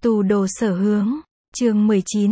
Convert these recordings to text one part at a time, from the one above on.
Tù đồ sở hướng, chương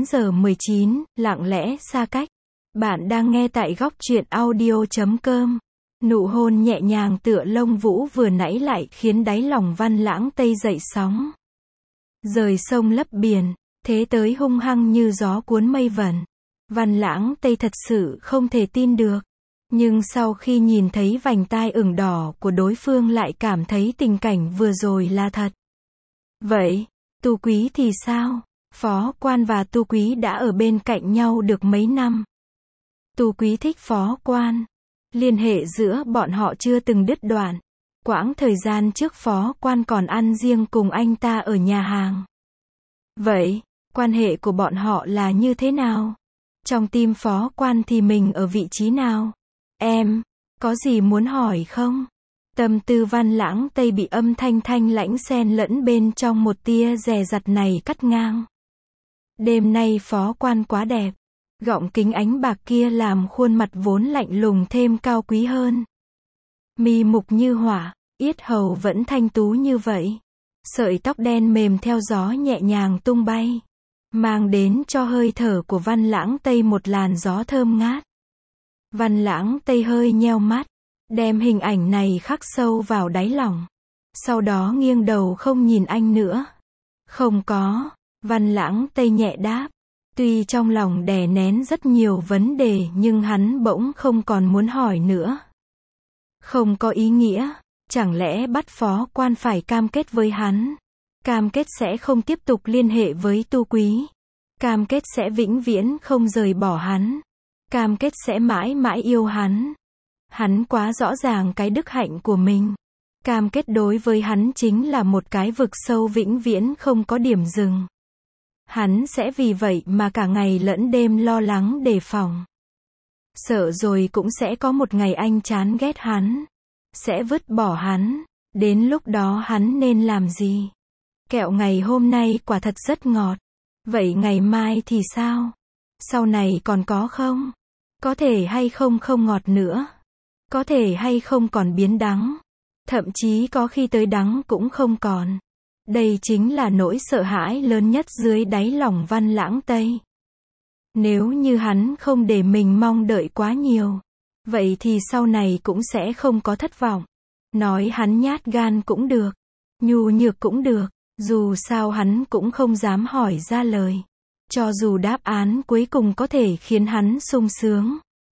19:19, lặng lẽ xa cách. Bạn đang nghe tại góc truyện audio.com. Nụ hôn nhẹ nhàng tựa lông vũ vừa nãy lại khiến đáy lòng Văn Lãng Tây dậy sóng. Rời sông lấp biển, thế tới hung hăng như gió cuốn mây vẩn. Văn Lãng Tây thật sự không thể tin được. Nhưng sau khi nhìn thấy vành tai ửng đỏ của đối phương lại cảm thấy tình cảnh vừa rồi là thật. Vậy, Tu Quý thì sao? Phó Quan và Tu Quý đã ở bên cạnh nhau được mấy năm. Tu Quý thích Phó Quan. Liên hệ giữa bọn họ chưa từng đứt đoạn. Quãng thời gian trước Phó Quan còn ăn riêng cùng anh ta ở nhà hàng. Vậy, quan hệ của bọn họ là như thế nào? Trong tim Phó Quan thì mình ở vị trí nào? Em, có gì muốn hỏi không? Tâm tư Văn Lãng Tây bị âm thanh thanh lãnh xen lẫn bên trong một tia dè dặt này cắt ngang. Đêm nay Phó Quan quá đẹp. Gọng kính ánh bạc kia làm khuôn mặt vốn lạnh lùng thêm cao quý hơn. Mi mục như hỏa, yết hầu vẫn thanh tú như vậy. Sợi tóc đen mềm theo gió nhẹ nhàng tung bay, mang đến cho hơi thở của Văn Lãng Tây một làn gió thơm ngát. Văn Lãng Tây hơi nheo mắt, đem hình ảnh này khắc sâu vào đáy lòng. Sau đó nghiêng đầu không nhìn anh nữa. Không có, Văn Lãng Tây nhẹ đáp. Tuy trong lòng đè nén rất nhiều vấn đề nhưng hắn bỗng không còn muốn hỏi nữa. Không có ý nghĩa, chẳng lẽ bắt Phó Quan phải cam kết với hắn? Cam kết sẽ không tiếp tục liên hệ với Tu Quý. Cam kết sẽ vĩnh viễn không rời bỏ hắn. Cam kết sẽ mãi mãi yêu hắn. Hắn quá rõ ràng cái đức hạnh của mình. Cam kết đối với hắn chính là một cái vực sâu vĩnh viễn không có điểm dừng. Hắn sẽ vì vậy mà cả ngày lẫn đêm lo lắng đề phòng. Sợ rồi cũng sẽ có một ngày anh chán ghét hắn. Sẽ vứt bỏ hắn. Đến lúc đó hắn nên làm gì? Kẹo ngày hôm nay quả thật rất ngọt. Vậy ngày mai thì sao? Sau này còn có không? Có thể hay không không ngọt nữa? Có thể hay không còn biến đắng? Thậm chí có khi tới đắng cũng không còn. Đây chính là nỗi sợ hãi lớn nhất dưới đáy lòng Văn Lãng Tây. Nếu như hắn không để mình mong đợi quá nhiều, vậy thì sau này cũng sẽ không có thất vọng. Nói hắn nhát gan cũng được, nhu nhược cũng được, dù sao hắn cũng không dám hỏi ra lời. Cho dù đáp án cuối cùng có thể khiến hắn sung sướng,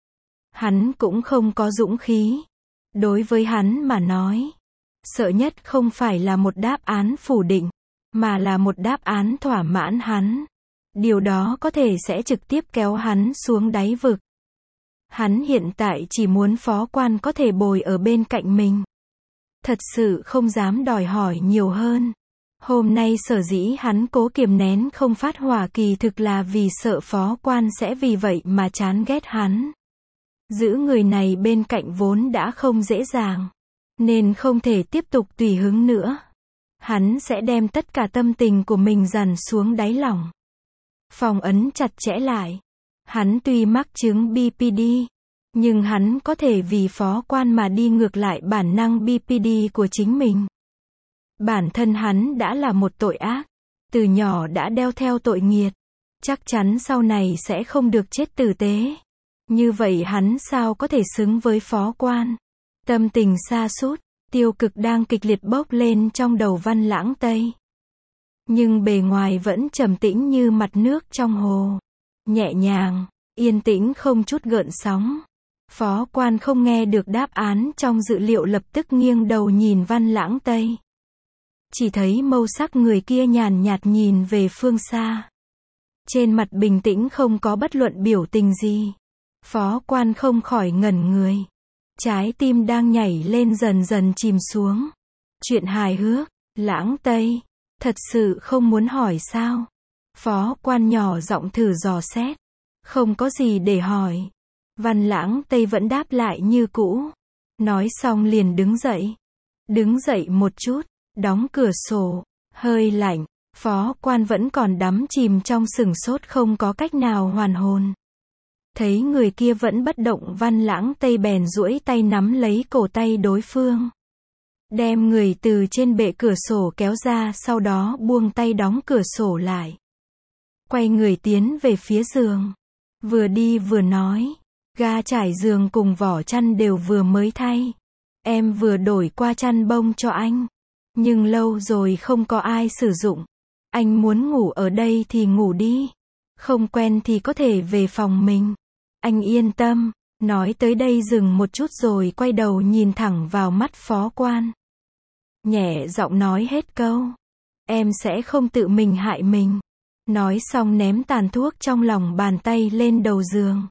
hắn cũng không có dũng khí. Đối với hắn mà nói, sợ nhất không phải là một đáp án phủ định, mà là một đáp án thỏa mãn hắn. Điều đó có thể sẽ trực tiếp kéo hắn xuống đáy vực. Hắn hiện tại chỉ muốn Phó Quan có thể bồi ở bên cạnh mình. Thật sự không dám đòi hỏi nhiều hơn. Hôm nay sở dĩ hắn cố kiềm nén không phát hỏa kỳ thực là vì sợ Phó Quan sẽ vì vậy mà chán ghét hắn. Giữ người này bên cạnh vốn đã không dễ dàng, nên không thể tiếp tục tùy hứng nữa. Hắn sẽ đem tất cả tâm tình của mình dằn xuống đáy lòng. Phòng ấn chặt chẽ lại. Hắn tuy mắc chứng BPD, nhưng hắn có thể vì Phó Quan mà đi ngược lại bản năng BPD của chính mình. Bản thân hắn đã là một tội ác, từ nhỏ đã đeo theo tội nghiệt, chắc chắn sau này sẽ không được chết tử tế. Như vậy hắn sao có thể xứng với Phó Quan? Tâm tình sa sút, tiêu cực đang kịch liệt bốc lên trong đầu Văn Lãng Tây. Nhưng bề ngoài vẫn trầm tĩnh như mặt nước trong hồ. Nhẹ nhàng, yên tĩnh không chút gợn sóng. Phó Quan không nghe được đáp án trong dự liệu lập tức nghiêng đầu nhìn Văn Lãng Tây. Chỉ thấy mâu sắc người kia nhàn nhạt nhìn về phương xa. Trên mặt bình tĩnh không có bất luận biểu tình gì. Phó Quan không khỏi ngẩn người. Trái tim đang nhảy lên dần dần chìm xuống. Chuyện hài hước, Lãng Tây, thật sự không muốn hỏi sao? Phó Quan nhỏ giọng thử dò xét. Không có gì để hỏi. Văn Lãng Tây vẫn đáp lại như cũ. Nói xong liền đứng dậy. Đứng dậy một chút, đóng cửa sổ, hơi lạnh. Phó Quan vẫn còn đắm chìm trong sửng sốt không có cách nào hoàn hồn. Thấy người kia vẫn bất động Văn Lãng Tây bèn duỗi tay nắm lấy cổ tay đối phương. đem người từ trên bệ cửa sổ kéo ra, sau đó buông tay đóng cửa sổ lại. Quay người tiến về phía giường. Vừa đi vừa nói, ga trải giường cùng vỏ chăn đều vừa mới thay. Em vừa đổi qua chăn bông cho anh. Nhưng lâu rồi không có ai sử dụng. Anh muốn ngủ ở đây thì ngủ đi. Không quen thì có thể về phòng mình. Anh yên tâm. Nói tới đây dừng một chút rồi quay đầu nhìn thẳng vào mắt phó quan. Nhẹ giọng nói hết câu. Em sẽ không tự mình hại mình. Nói xong ném tàn thuốc trong lòng bàn tay lên đầu giường.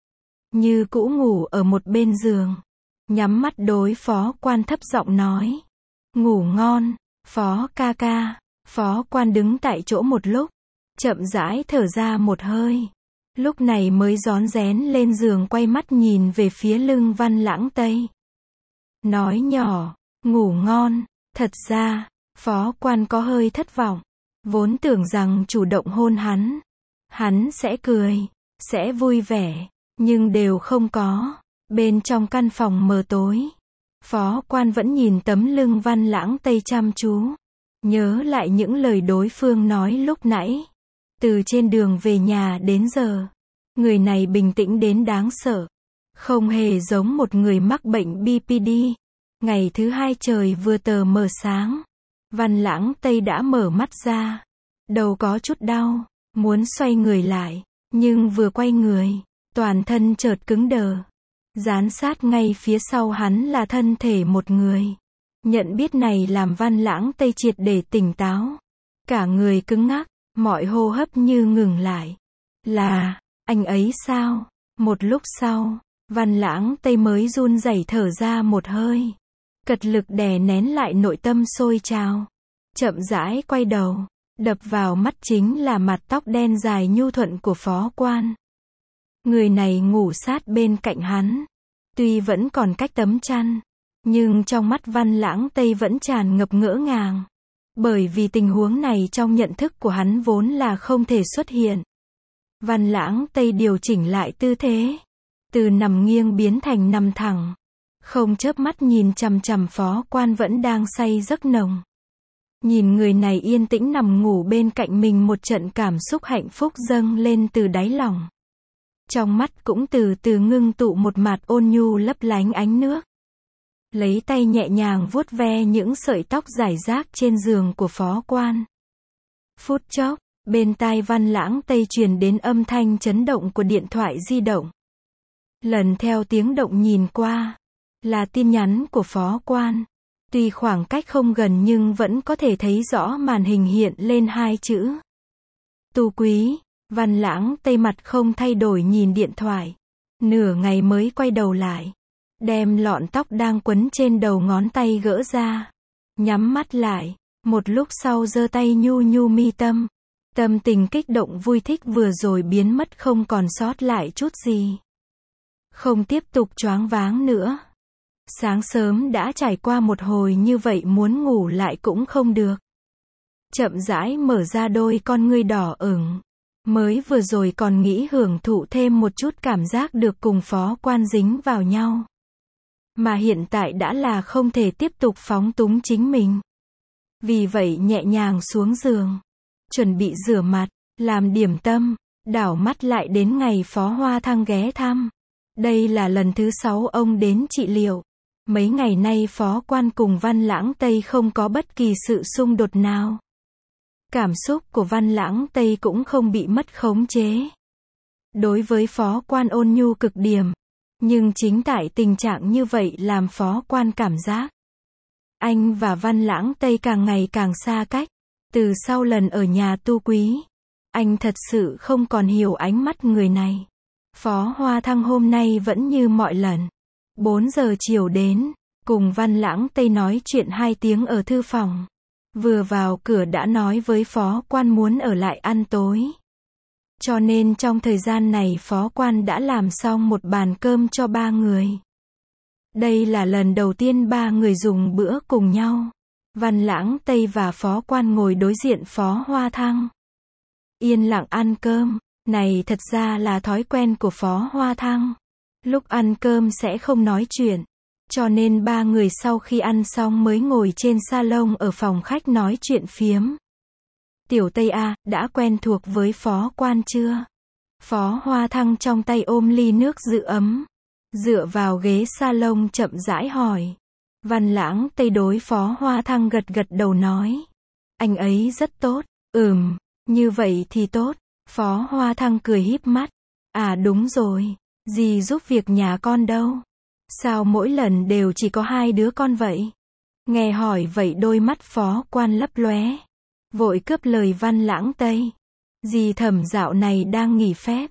Như cũ ngủ ở một bên giường. Nhắm mắt đối phó quan thấp giọng nói. Ngủ ngon, phó ca ca. Phó quan đứng tại chỗ một lúc. Chậm rãi thở ra một hơi. Lúc này mới rón rén lên giường quay mắt nhìn về phía lưng Văn Lãng Tây. Nói nhỏ, ngủ ngon. Thật ra, phó quan có hơi thất vọng. Vốn tưởng rằng chủ động hôn hắn sẽ cười, sẽ vui vẻ, nhưng đều không có. Bên trong căn phòng mờ tối, phó quan vẫn nhìn tấm lưng Văn Lãng Tây chăm chú. Nhớ lại những lời đối phương nói lúc nãy. Từ trên đường về nhà đến giờ, người này bình tĩnh đến đáng sợ. Không hề giống một người mắc bệnh BPD. Ngày thứ hai trời vừa tờ mờ sáng. Văn Lãng Tây đã mở mắt ra. Đầu có chút đau, muốn xoay người lại. Nhưng vừa quay người, toàn thân chợt cứng đờ. Dán sát ngay phía sau hắn là thân thể một người. Nhận biết này làm Văn Lãng Tây triệt để tỉnh táo. Cả người cứng ngắc, mọi hô hấp như ngừng lại. Là, anh ấy sao? Một lúc sau, Văn Lãng Tây mới run rẩy thở ra một hơi. Cật lực đè nén lại nội tâm sôi trào. Chậm rãi quay đầu. Đập vào mắt chính là mặt tóc đen dài nhu thuận của phó quan. Người này ngủ sát bên cạnh hắn. Tuy vẫn còn cách tấm chăn, nhưng trong mắt Văn Lãng Tây vẫn tràn ngập ngỡ ngàng. Bởi vì tình huống này trong nhận thức của hắn vốn là không thể xuất hiện. Văn Lãng Tây điều chỉnh lại tư thế. Từ nằm nghiêng biến thành nằm thẳng. Không chớp mắt nhìn chằm chằm phó quan vẫn đang say giấc nồng. Nhìn người này yên tĩnh nằm ngủ bên cạnh mình, một trận cảm xúc hạnh phúc dâng lên từ đáy lòng. Trong mắt cũng từ từ ngưng tụ một mặt ôn nhu lấp lánh ánh nước. Lấy tay nhẹ nhàng vuốt ve những sợi tóc rải rác trên giường của phó quan. Phút chốc, bên tai Văn Lãng Tây truyền đến âm thanh chấn động của điện thoại di động. Lần theo tiếng động nhìn qua, là tin nhắn của phó quan. Tuy khoảng cách không gần nhưng vẫn có thể thấy rõ màn hình hiện lên hai chữ. Tu Quý. Văn Lãng Tây mặt không thay đổi nhìn điện thoại. Nửa ngày mới quay đầu lại. Đem lọn tóc đang quấn trên đầu ngón tay gỡ ra. Nhắm mắt lại. Một lúc sau giơ tay nhu nhu mi tâm. Tâm tình kích động vui thích vừa rồi biến mất không còn sót lại chút gì. Không tiếp tục choáng váng nữa. Sáng sớm đã trải qua một hồi như vậy, muốn ngủ lại cũng không được. Chậm rãi mở ra đôi con ngươi đỏ ửng. Mới vừa rồi còn nghĩ hưởng thụ thêm một chút cảm giác được cùng phó quan dính vào nhau. Mà hiện tại đã là không thể tiếp tục phóng túng chính mình. Vì vậy nhẹ nhàng xuống giường. Chuẩn bị rửa mặt, làm điểm tâm, đảo mắt lại đến ngày Phó Hoa Thăng ghé thăm. Đây là lần thứ 6 ông đến trị liệu. Mấy ngày nay phó quan cùng Văn Lãng Tây không có bất kỳ sự xung đột nào. Cảm xúc của Văn Lãng Tây cũng không bị mất khống chế. Đối với phó quan ôn nhu cực điểm. Nhưng chính tại tình trạng như vậy làm phó quan cảm giác anh và Văn Lãng Tây càng ngày càng xa cách. Từ sau lần ở nhà Tu Quý, anh thật sự không còn hiểu ánh mắt người này. Phó Hoa Thăng hôm nay vẫn như mọi lần. 4 giờ chiều đến, cùng Văn Lãng Tây nói chuyện 2 tiếng ở thư phòng. Vừa vào cửa đã nói với phó quan muốn ở lại ăn tối. Cho nên trong thời gian này phó quan đã làm xong một bàn cơm cho 3 người. Đây là lần đầu tiên 3 người dùng bữa cùng nhau. Văn Lãng Tây và phó quan ngồi đối diện phó Hoa Thăng. Yên lặng ăn cơm. Này thật ra là thói quen của phó Hoa Thăng. Lúc ăn cơm sẽ không nói chuyện. Cho nên ba người sau khi ăn xong mới ngồi trên salon ở phòng khách nói chuyện phiếm. Tiểu Tây à, đã quen thuộc với Phó Quan chưa? Phó Hoa Thăng trong tay ôm ly nước giữ ấm, dựa vào ghế salon chậm rãi hỏi. Văn Lãng Tây đối Phó Hoa Thăng gật gật đầu nói. Anh ấy rất tốt. Như vậy thì tốt. Phó Hoa Thăng cười híp mắt. À đúng rồi, dì giúp việc nhà con đâu? Sao mỗi lần đều chỉ có 2 đứa con vậy? Nghe hỏi vậy đôi mắt Phó Quan lấp lóe, vội cướp lời Văn Lãng Tây. Dì Thẩm dạo này đang nghỉ phép.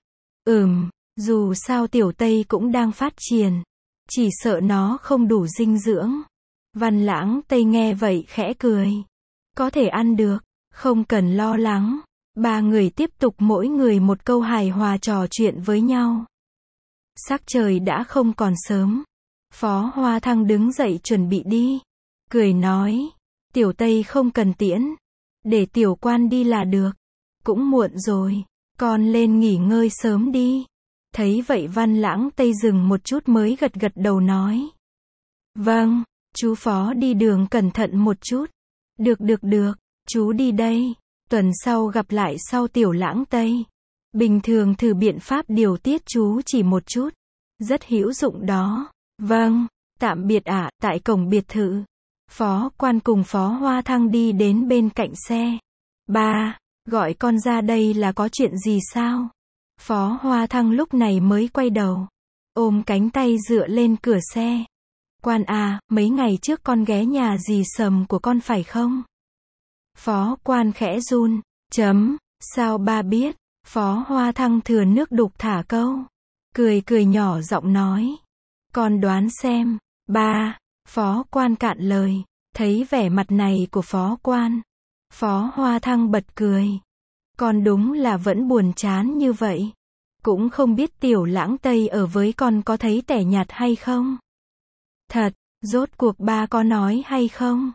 Dù sao Tiểu Tây cũng đang phát triển, chỉ sợ nó không đủ dinh dưỡng. Văn Lãng Tây nghe vậy khẽ cười. Có thể ăn được, không cần lo lắng. Ba người tiếp tục mỗi người một câu hài hòa trò chuyện với nhau. Sắc trời đã không còn sớm. Phó Hoa Thăng đứng dậy chuẩn bị đi. Cười nói, Tiểu Tây không cần tiễn. Để Tiểu Quan đi là được. Cũng muộn rồi, con lên nghỉ ngơi sớm đi. Thấy vậy Văn Lãng Tây dừng một chút mới gật gật đầu nói. Vâng, chú Phó đi đường cẩn thận một chút. Được, chú đi đây. Tuần sau gặp lại sau Tiểu Lãng Tây. Bình thường thử biện pháp điều tiết chú chỉ một chút. Rất hữu dụng đó. Vâng, tạm biệt ạ. Tại cổng biệt thự, Phó Quan cùng Phó Hoa Thăng đi đến bên cạnh xe. Ba, gọi con ra đây là có chuyện gì sao? Phó Hoa Thăng lúc này mới quay đầu, ôm cánh tay dựa lên cửa xe. Quan à, mấy ngày trước con ghé nhà dì Sầm của con phải không? Phó Quan khẽ run. Sao ba biết? Phó Hoa Thăng thừa nước đục thả câu. Cười nhỏ giọng nói. Con đoán xem. Ba. Phó Quan cạn lời. Thấy vẻ mặt này của Phó Quan, Phó Hoa Thăng bật cười. Con đúng là vẫn buồn chán như vậy. Cũng không biết Tiểu Lãng Tây ở với con có thấy tẻ nhạt hay không? Thật, rốt cuộc ba có nói hay không?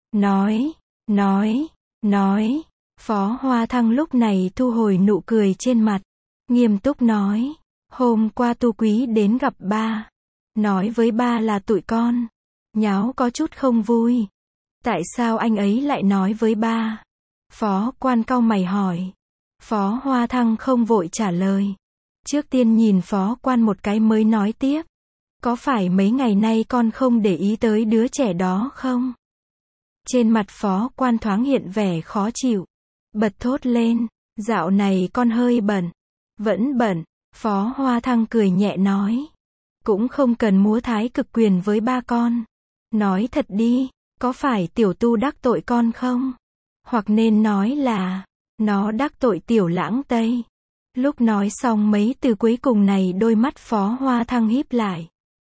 Nói. Phó Hoa Thăng lúc này thu hồi nụ cười trên mặt, nghiêm túc nói. Hôm qua Tu Quý đến gặp ba, nói với ba là tụi con nháo có chút không vui. Tại sao anh ấy lại nói với ba? Phó Quan cau mày hỏi. Phó Hoa Thăng không vội trả lời. Trước tiên nhìn Phó Quan một cái mới nói tiếp. Có phải mấy ngày nay con không để ý tới đứa trẻ đó không? Trên mặt Phó Quan thoáng hiện vẻ khó chịu, bật thốt lên. Dạo này con hơi bận. Vẫn bận. Phó Hoa Thăng cười nhẹ nói. Cũng không cần múa thái cực quyền với ba con. Nói thật đi, có phải Tiểu Tu đắc tội con không? Hoặc nên nói là nó đắc tội Tiểu Lãng Tây. Lúc nói xong mấy từ cuối cùng này đôi mắt Phó Hoa Thăng híp lại.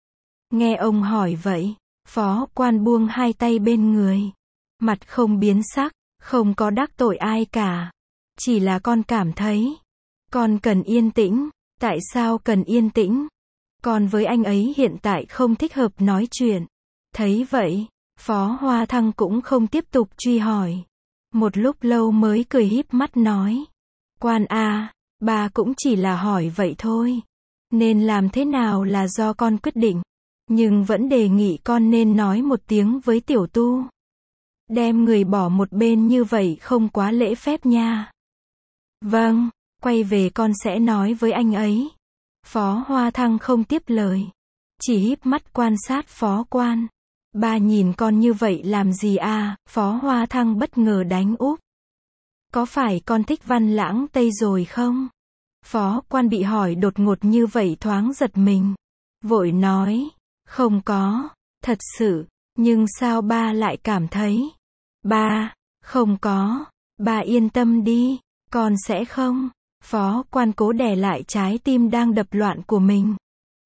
Nghe ông hỏi vậy, Phó Quan buông hai tay bên người, mặt không biến sắc. Không có đắc tội ai cả. Chỉ là con cảm thấy con cần yên tĩnh. Tại sao cần yên tĩnh? Con với anh ấy hiện tại không thích hợp nói chuyện. Thấy vậy, Phó Hoa Thăng cũng không tiếp tục truy hỏi. Một lúc lâu mới cười híp mắt nói. Quan à, ba cũng chỉ là hỏi vậy thôi. Nên làm thế nào là do con quyết định. Nhưng vẫn đề nghị con nên nói một tiếng với Tiểu Tu. Đem người bỏ một bên như vậy không quá lễ phép nha. Vâng, quay về con sẽ nói với anh ấy. Phó Hoa Thăng không tiếp lời, chỉ híp mắt quan sát Phó Quan. Ba nhìn con như vậy làm gì à? Phó Hoa Thăng bất ngờ đánh úp. Có phải con thích Văn Lãng Tây rồi không? Phó Quan bị hỏi đột ngột như vậy thoáng giật mình, vội nói. Không có, thật sự. Nhưng sao ba lại cảm thấy? Ba, không có. Ba yên tâm đi, con sẽ không. Phó Quan cố đè lại trái tim đang đập loạn của mình.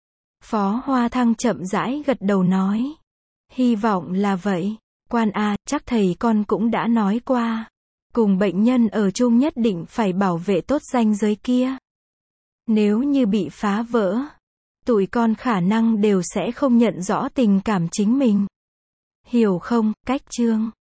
Phó Hoa Thăng chậm rãi gật đầu nói. Hy vọng là vậy. Quan à, chắc thầy con cũng đã nói qua. Cùng bệnh nhân ở chung nhất định phải bảo vệ tốt ranh giới kia. Nếu như bị phá vỡ, tụi con khả năng đều sẽ không nhận rõ tình cảm chính mình. Hiểu không? Cách chương